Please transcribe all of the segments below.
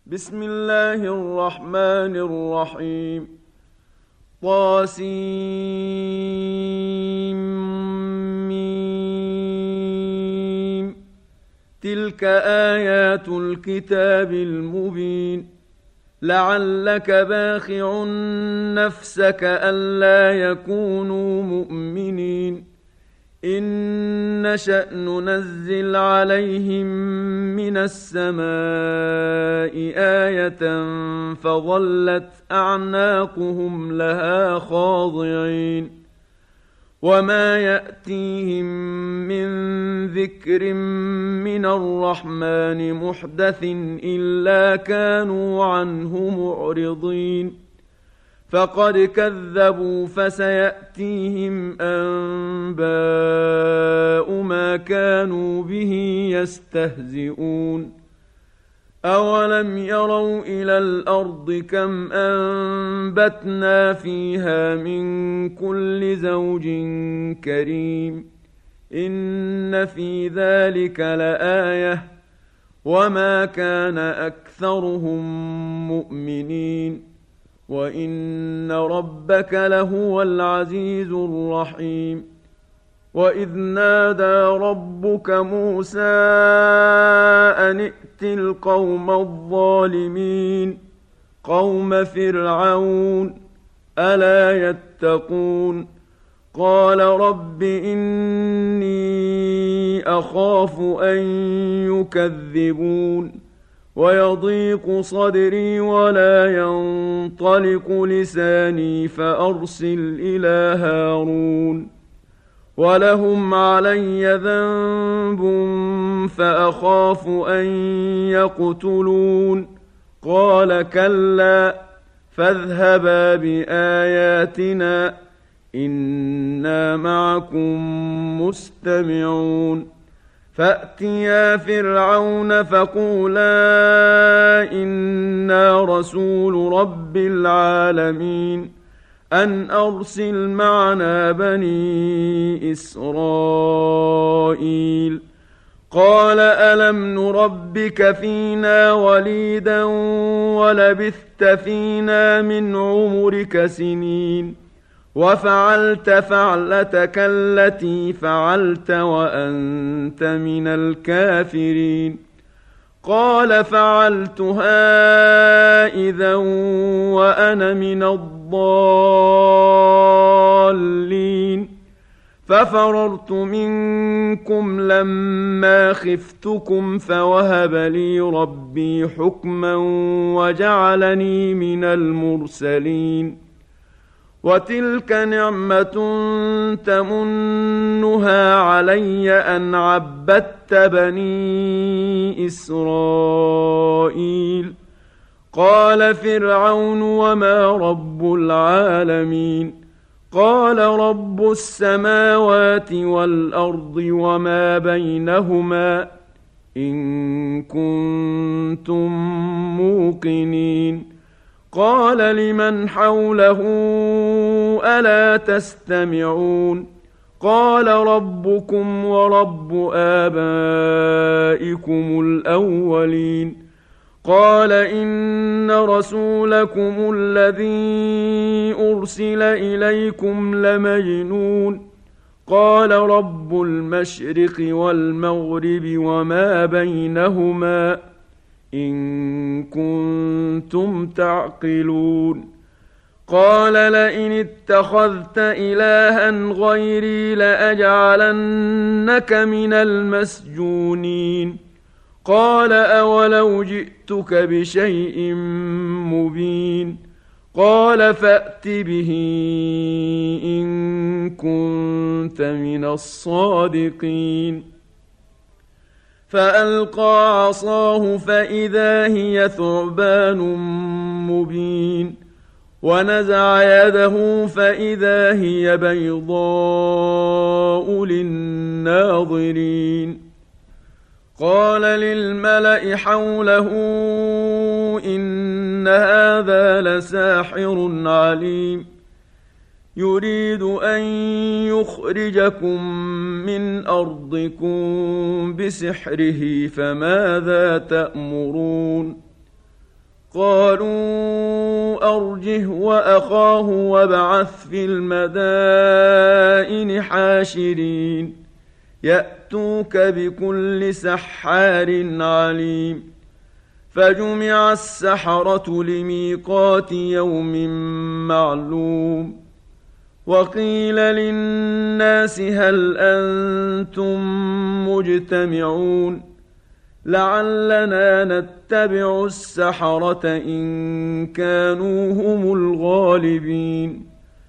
بسم الله الرحمن الرحيم طاسيم تلك آيات الكتاب المبين لعلك باخع نفسك ألا يكونوا مؤمنين إن نشأ ننزل عليهم من السماء آية فظلت أعناقهم لها خاضعين وما يأتيهم من ذكر من الرحمن محدث إلا كانوا عنه معرضين فقد كذبوا فسيأتيهم أنباء ما كانوا به يستهزئون أولم يروا إلى الأرض كم أنبتنا فيها من كل زوج كريم إن في ذلك لآية وما كان أكثرهم مؤمنين وإن ربك لهو العزيز الرحيم وإذ نادى ربك موسى أن ائت القوم الظالمين قوم فرعون ألا يتقون قال رب إني أخاف أن يكذبون ويضيق صدري ولا ينطلق لساني فأرسل إلى هارون ولهم علي ذنب فأخاف أن يقتلون قال كلا فاذهبا بآياتنا إنا معكم مستمعون فأتيا فرعون فقولا إنا رسول رب العالمين أن أرسل معنا بني إسرائيل قال ألم نربك فينا وليدا ولبثت فينا من عمرك سنين وفعلت فعلتك التي فعلت وأنت من الكافرين قال فعلتها إذا وأنا من الضالين ففررت منكم لما خفتكم فوهب لي ربي حكما وجعلني من المرسلين وتلك نعمة تمنها علي أن عبدت بني إسرائيل قال فرعون وما رب العالمين قال رب السماوات والأرض وما بينهما إن كنتم موقنين قال لمن حوله ألا تستمعون قال ربكم ورب آبائكم الأولين قال إن رسولكم الذي أرسل إليكم لمجنون قال رب المشرق والمغرب وما بينهما إن كنتم تعقلون قال لئن اتخذت إلها غيري لأجعلنك من المسجونين قال أولو جئتك بشيء مبين قال فأت به إن كنت من الصادقين فألقى عصاه فإذا هي ثعبان مبين ونزع يده فإذا هي بيضاء للناظرين قال للملأ حوله إن هذا لساحر عليم يريد أن يخرجكم من أرضكم بسحره فماذا تأمرون قالوا أرجه وأخاه وابعث في المدائن حاشرين يأتوك بكل سحار عليم فجمع السحرة لميقات يوم معلوم وقيل للناس هل أنتم مجتمعون لعلنا نتبع السحرة إن كانوا هم الغالبين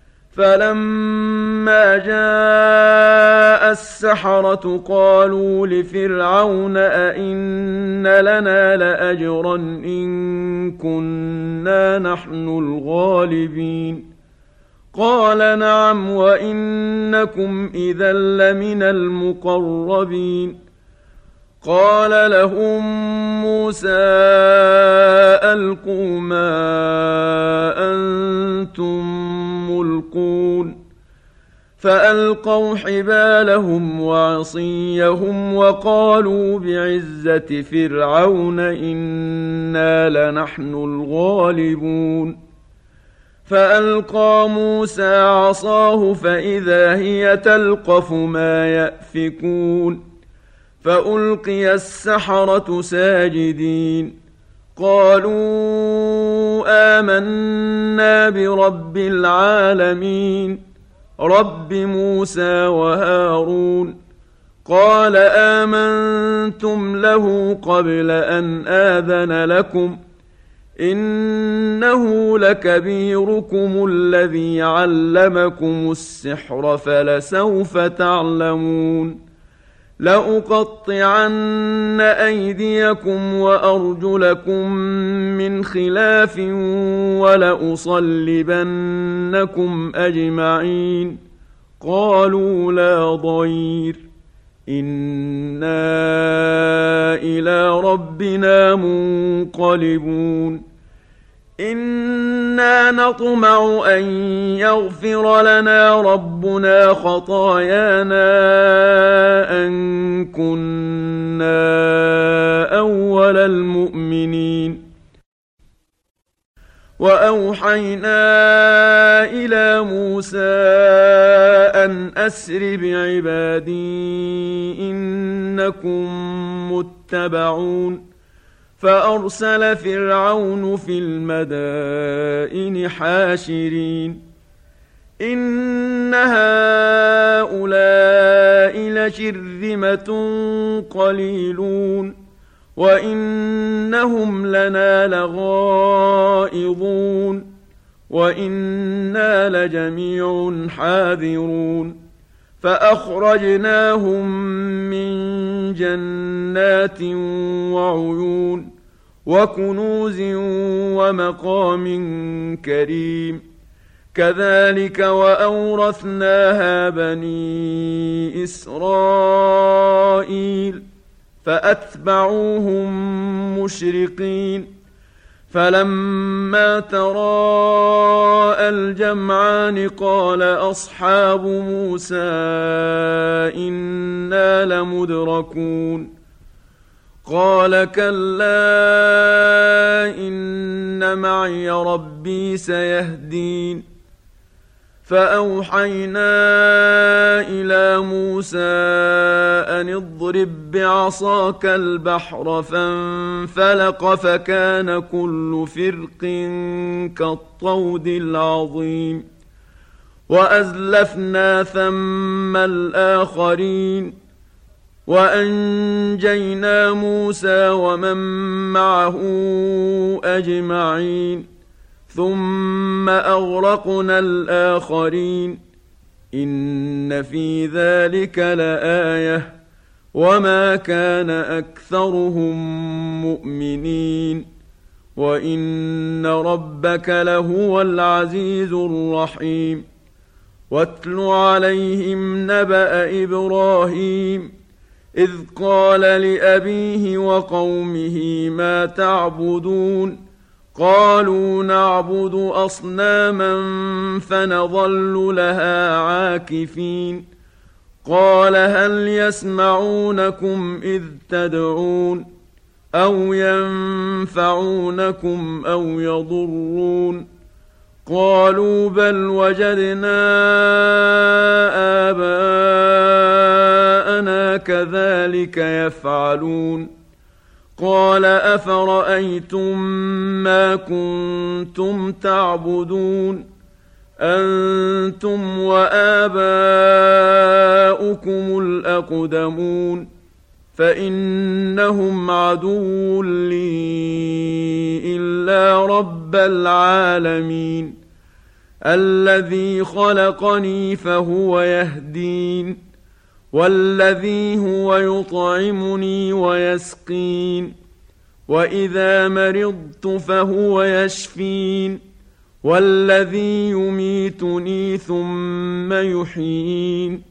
فلما جاء السحرة قالوا لفرعون أئن لنا لأجرا إن كنا نحن الغالبين قال نعم وإنكم إذا لمن المقربين قال لهم موسى ألقوا ما أنتم ملقون فألقوا حبالهم وعصيهم وقالوا بعزة فرعون إنا لنحن الغالبون فألقى موسى عصاه فإذا هي تلقف ما يأفكون فألقي السحرة ساجدين قالوا آمنا برب العالمين رب موسى وهارون قال آمنتم له قبل أن آذن لكم إنه لكبيركم الذي علمكم السحر فلسوف تعلمون لأقطعن أيديكم وأرجلكم من خلاف ولأصلبنكم أجمعين قالوا لا ضير إنا إلى ربنا منقلبون إنا نطمع أن يغفر لنا ربنا خطايانا أن كنا أول المؤمنين وأوحينا إلى موسى أن أسر بعبادي إنكم متبعون فأرسل فرعون في المدائن حاشرين إن هؤلاء لشرذمة قليلون وإنهم لنا لغائظون وإنا لجميع حاذرون فأخرجناهم من جنات وعيون وكنوز ومقام كريم كذلك وأورثناها بني إسرائيل فأتبعوهم مشرقين فلما تراءى الجمعان قال أصحاب موسى إنا لمدركون قال كلا إن معي ربي سيهدين فأوحينا إلى موسى أن اضرب بعصاك البحر فانفلق فكان كل فرق كالطود العظيم وأزلفنا ثم الآخرين وأنجينا موسى ومن معه أجمعين ثم أغرقنا الآخرين إن في ذلك لآية وما كان أكثرهم مؤمنين وإن ربك لهو العزيز الرحيم واتل عليهم نبأ إبراهيم إذ قال لأبيه وقومه ما تعبدون قالوا نعبد أصناما فنظل لها عاكفين قال هل يسمعونكم إذ تدعون أو ينفعونكم أو يضرون قالوا بل وجدنا آباءنا كذلك يفعلون قال أفرأيتم ما كنتم تعبدون أنتم وآباؤكم الأقدمون فإنهم عدو لي إلا رب العالمين الذي خلقني فهو يهدين والذي هو يطعمني ويسقين وإذا مرضت فهو يشفين والذي يميتني ثم يحيين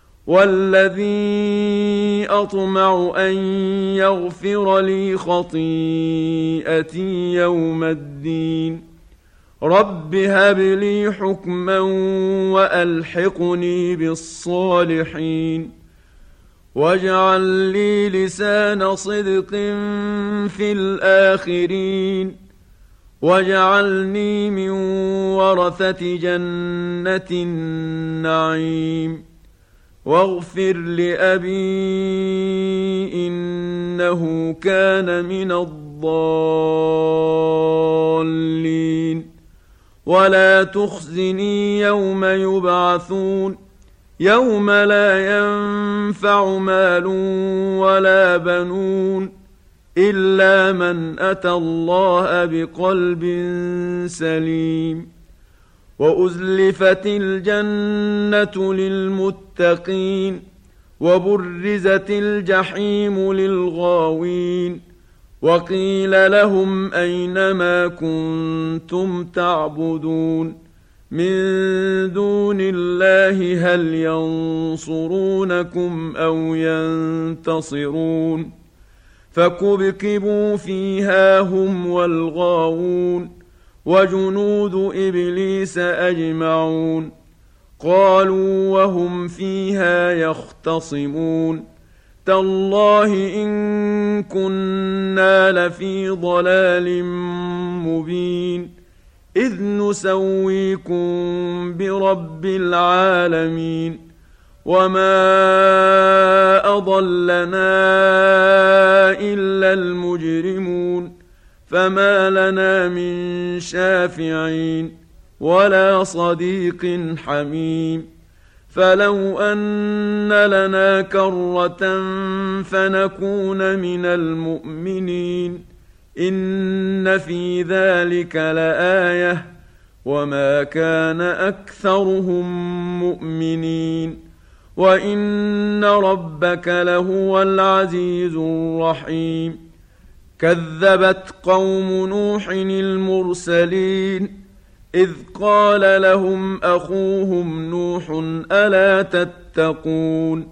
والذي أطمع أن يغفر لي خطيئتي يوم الدين رب هب لي حكما وألحقني بالصالحين واجعل لي لسان صدق في الآخرين واجعلني من ورثة جنة النعيم واغفر لأبي إنه كان من الضالين ولا تخزني يوم يبعثون يوم لا ينفع مال ولا بنون إلا من أتى الله بقلب سليم وأزلفت الجنة للمتقين وبرزت الجحيم للغاوين وقيل لهم أين ما كنتم تعبدون من دون الله هل ينصرونكم أو ينتصرون فكبكبوا فيها هم والغاوون وجنود إبليس أجمعون قالوا وهم فيها يختصمون تالله إن كنا لفي ضلال مبين إذ نسويكم برب العالمين وما أضلنا إلا المجرمون فما لنا من شافعين ولا صديق حميم فلو أن لنا كرة فنكون من المؤمنين إن في ذلك لآية وما كان أكثرهم مؤمنين وإن ربك لهو العزيز الرحيم كذبت قوم نوح المرسلين إذ قال لهم أخوهم نوح ألا تتقون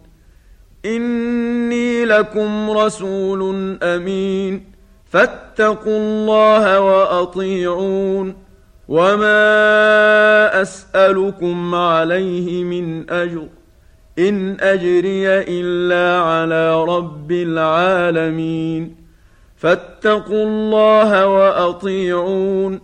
إني لكم رسول أمين فاتقوا الله وأطيعون وما أسألكم عليه من أجر إن أجري إلا على رب العالمين فاتقوا الله وأطيعون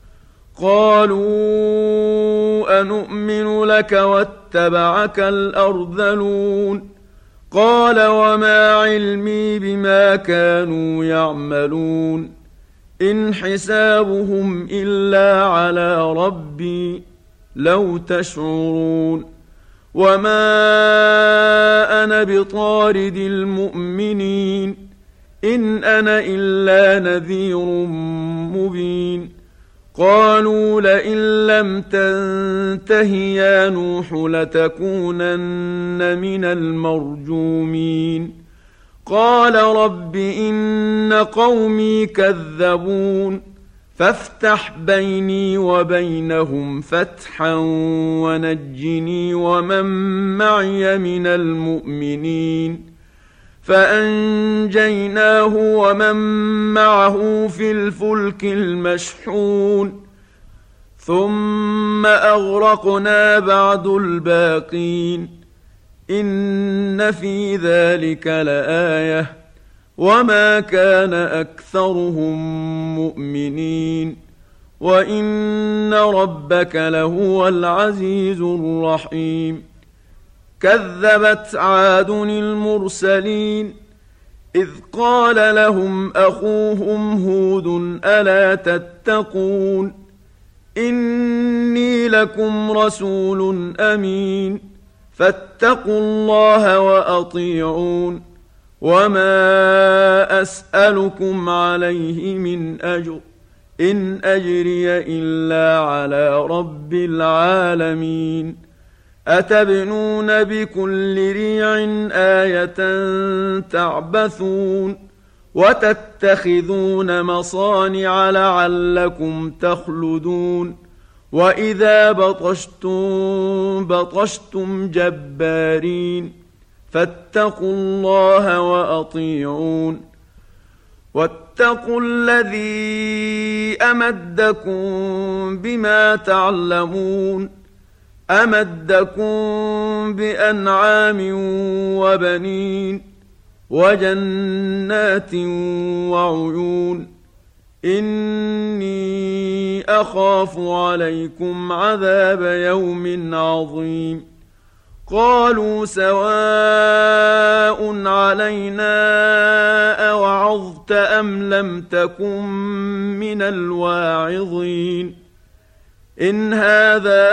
قالوا أنؤمن لك واتبعك الأرذلون قال وما علمي بما كانوا يعملون إن حسابهم إلا على ربي لو تشعرون وما أنا بطارد المؤمنين إن أنا إلا نذير مبين قالوا لئن لم تنته يا نوح لتكونن من المرجومين قال رب إن قومي كذبون فافتح بيني وبينهم فتحا ونجني ومن معي من المؤمنين فأنجيناه ومن معه في الفلك المشحون ثم أغرقنا بعد الباقين إن في ذلك لآية وما كان أكثرهم مؤمنين وإن ربك لهو العزيز الرحيم. كذبت عاد المرسلين إذ قال لهم أخوهم هود ألا تتقون إني لكم رسول أمين فاتقوا الله وأطيعون وما أسألكم عليه من أجر إن أجري إلا على رب العالمين. أتبنون بكل ريع آية تعبثون وتتخذون مصانع لعلكم تخلدون وإذا بطشتم بطشتم جبارين فاتقوا الله وأطيعون واتقوا الذي أمدكم بما تعلمون أمدكم بأنعام وبنين وجنات وعيون إني أخاف عليكم عذاب يوم عظيم. قالوا سواء علينا أوعظت أم لم تكن من الواعظين إن هذا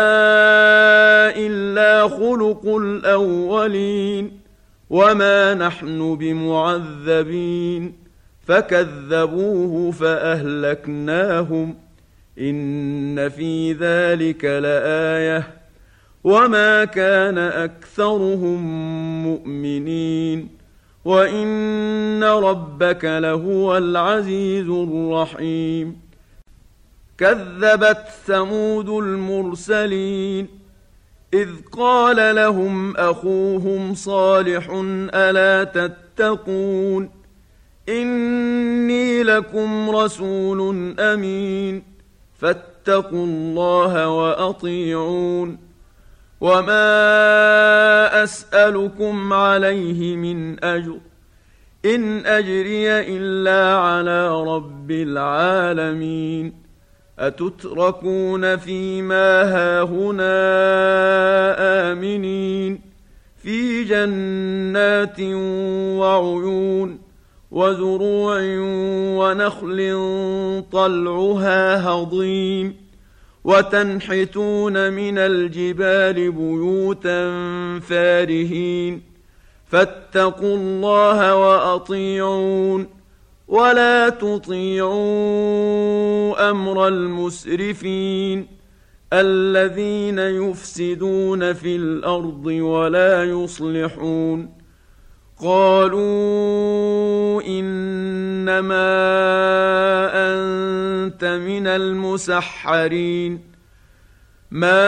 إلا خلق الأولين وما نحن بمعذبين فكذبوه فأهلكناهم إن في ذلك لآية وما كان أكثرهم مؤمنين وإن ربك لهو العزيز الرحيم. كذبت ثمود المرسلين إذ قال لهم أخوهم صالح ألا تتقون إني لكم رسول أمين فاتقوا الله وأطيعون وما أسألكم عليه من أجر إن أجري إلا على رب العالمين. أتتركون فيما هاهنا آمنين في جنات وعيون وزروع ونخل طلعها هضيم وتنحتون من الجبال بيوتا فارهين فاتقوا الله وأطيعون ولا تطيعوا أمر المسرفين الذين يفسدون في الأرض ولا يصلحون. قالوا إنما أنت من المسحرين ما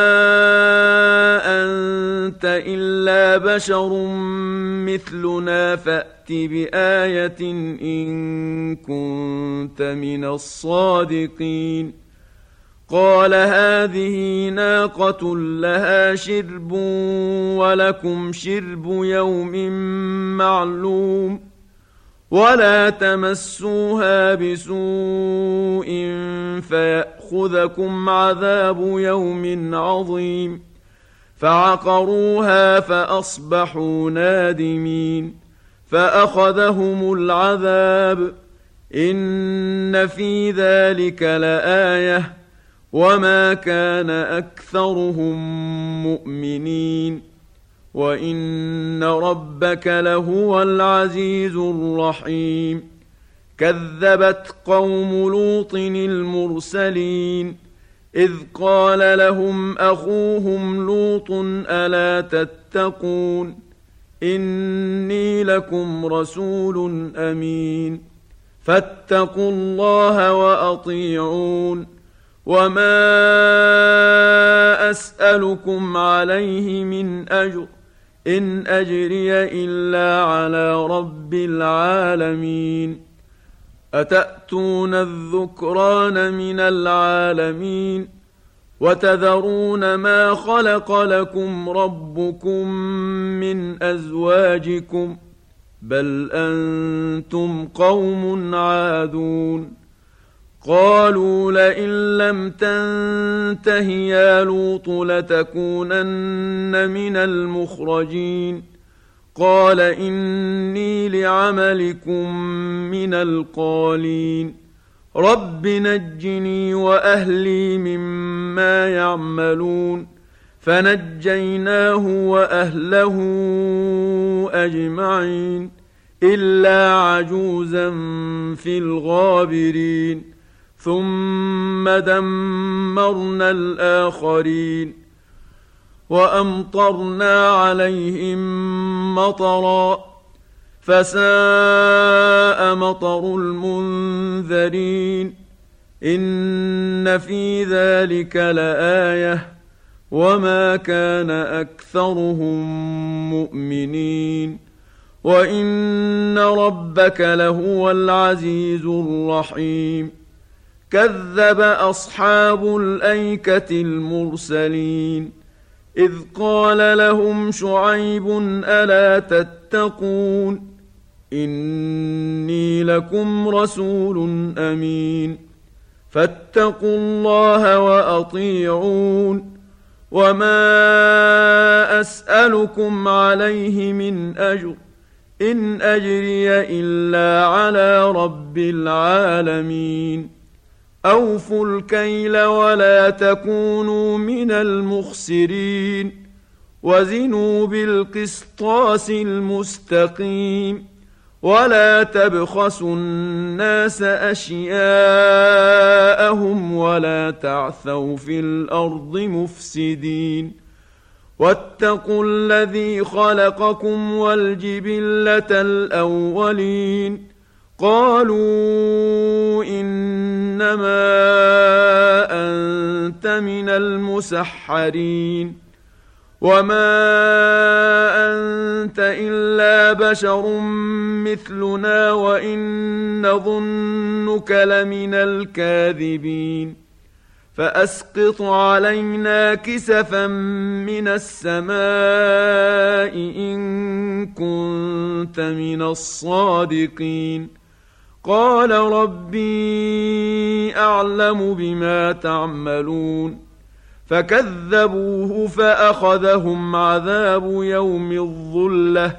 أنت إلا بشر مثلنا فأت بآية إن كنت من الصادقين. قال هذه ناقة لها شرب ولكم شرب يوم معلوم ولا تمسوها بسوء فيأخذكم عذاب يوم عظيم. فعقروها فأصبحوا نادمين فأخذهم العذاب إن في ذلك لآية وما كان أكثرهم مؤمنين وإن ربك لهو العزيز الرحيم. كذبت قوم لوط المرسلين إذ قال لهم أخوهم لوط ألا تتقون إني لكم رسول أمين فاتقوا الله وأطيعون وما أسألكم عليه من أجر إن أجري إلا على رب العالمين. أتأتون الذكران من العالمين وتذرون ما خلق لكم ربكم من أزواجكم بل أنتم قوم عادون قالوا لئن لم تنته يا لوط لتكونن من المخرجين قال إني لعملكم من القالين رب نجني وأهلي مما يعملون فنجيناه وأهله أجمعين إلا عجوزا في الغابرين ثم دمرنا الآخرين وأمطرنا عليهم مطرا فساء مطر المنذرين إن في ذلك لآية وما كان أكثرهم مؤمنين وإن ربك لهو العزيز الرحيم كذب أصحاب الأيكة المرسلين إذ قال لهم شعيب ألا تتقون إني لكم رسول أمين فاتقوا الله وأطيعون وما أسألكم عليه من أجر إن أجري إلا على رب العالمين أوفوا الكيل ولا تكونوا من المخسرين وزنوا بالقسطاس المستقيم ولا تبخسوا الناس أشياءهم ولا تعثوا في الأرض مفسدين واتقوا الذي خلقكم والجبلة الأولين قالوا إنما أنت من المسحرين وما أنت إلا بشر مثلنا وإن نظنك لمن الكاذبين فأسقط علينا كسفا من السماء إن كنت من الصادقين قال ربي أعلم بما تعملون فكذبوه فأخذهم عذاب يوم الظلة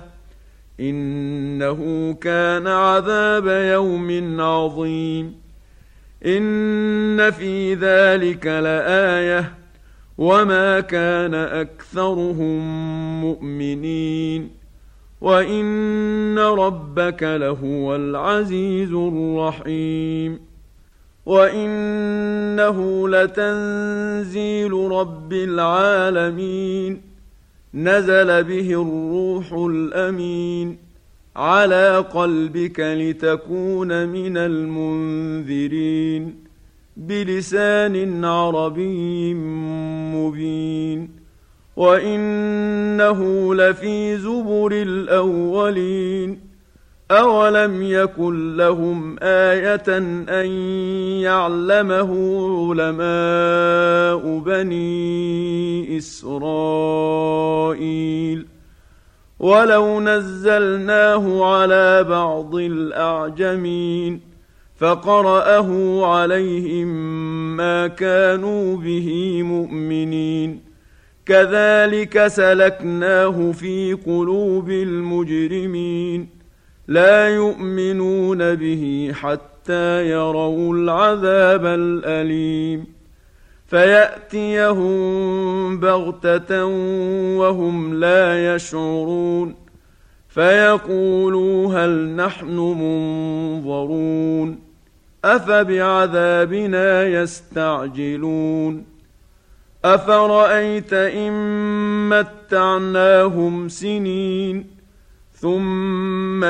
إنه كان عذاب يوم عظيم إن في ذلك لآية وما كان أكثرهم مؤمنين وإن ربك لهو العزيز الرحيم وإنه لتنزيل رب العالمين نزل به الروح الأمين على قلبك لتكون من المنذرين بلسان عربي مبين وإنه لفي زبر الأولين أولم يكن لهم آية أن يعلمه علماء بني إسرائيل ولو نزلناه على بعض الأعجمين فقرأه عليهم ما كانوا به مؤمنين كذلك سلكناه في قلوب المجرمين لا يؤمنون به حتى يروا العذاب الأليم فيأتيهم بغتة وهم لا يشعرون فيقولوا هل نحن منظرون أفبعذابنا يستعجلون أفرأيت إن متعناهم سنين ثم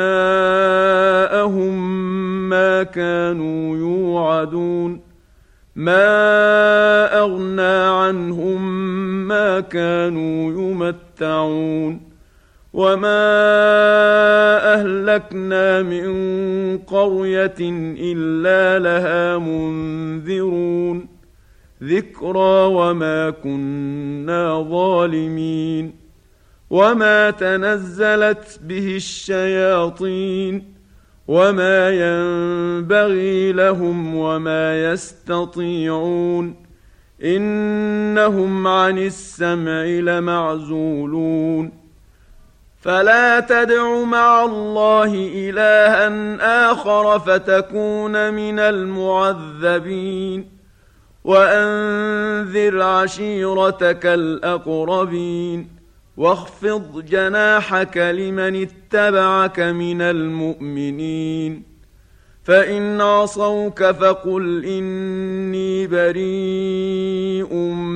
جاءهم ما كانوا يوعدون ما أغنى عنهم ما كانوا يمتعون وما أهلكنا من قرية إلا لها منذرون ذكرى وما كنا ظالمين وما تنزلت به الشياطين وما ينبغي لهم وما يستطيعون إنهم عن السمع لمعزولون فلا تدع مع الله إلها آخر فتكون من المعذبين وأنذر عشيرتك الأقربين واخفض جناحك لمن اتبعك من المؤمنين فإن عصوك فقل إني بريء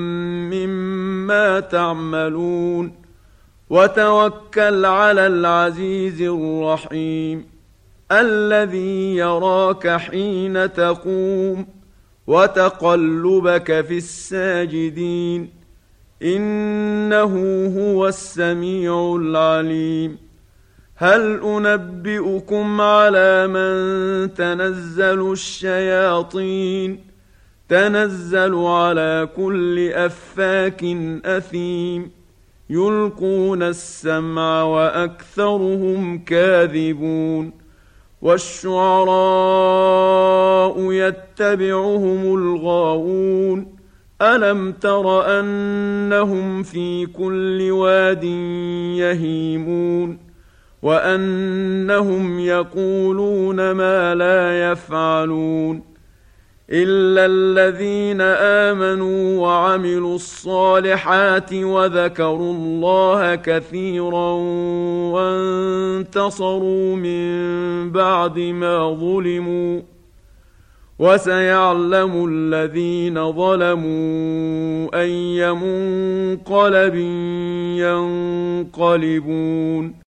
مما تعملون وتوكل على العزيز الرحيم الذي يراك حين تقوم وتقلبك في الساجدين إنه هو السميع العليم هل أنبئكم على من تنزل الشياطين تنزل على كل أفاك أثيم يلقون السمع وأكثرهم كاذبون والشعراء يتبعهم الغاوون ألم تر أنهم في كل واد يهيمون وأنهم يقولون ما لا يفعلون إلا الذين آمنوا وعملوا الصالحات وذكروا الله كثيرا وانتصروا من بعد ما ظلموا وسيعلم الذين ظلموا أي منقلب ينقلبون